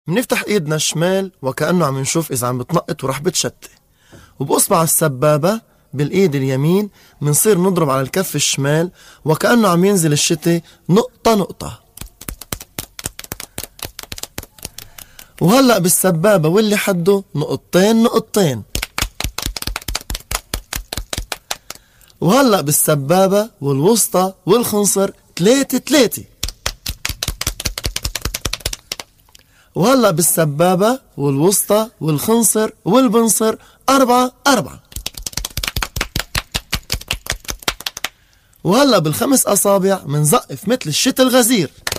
منفتح ايدنا الشمال وكأنه عم نشوف اذا عم بتنقط ورح بتشتي، وبأصبع السبابة بالايد اليمين منصير نضرب على الكف الشمال وكأنه عم ينزل الشتي نقطة نقطة. وهلأ بالسبابة واللي حده نقطتين نقطتين. وهلأ بالسبابة والوسطى والخنصر 3 3. وهلأ بالسبابة والوسطى والخنصر والبنصر 4 4. وهلأ بالخمس أصابع منزقف مثل الشت الغزير.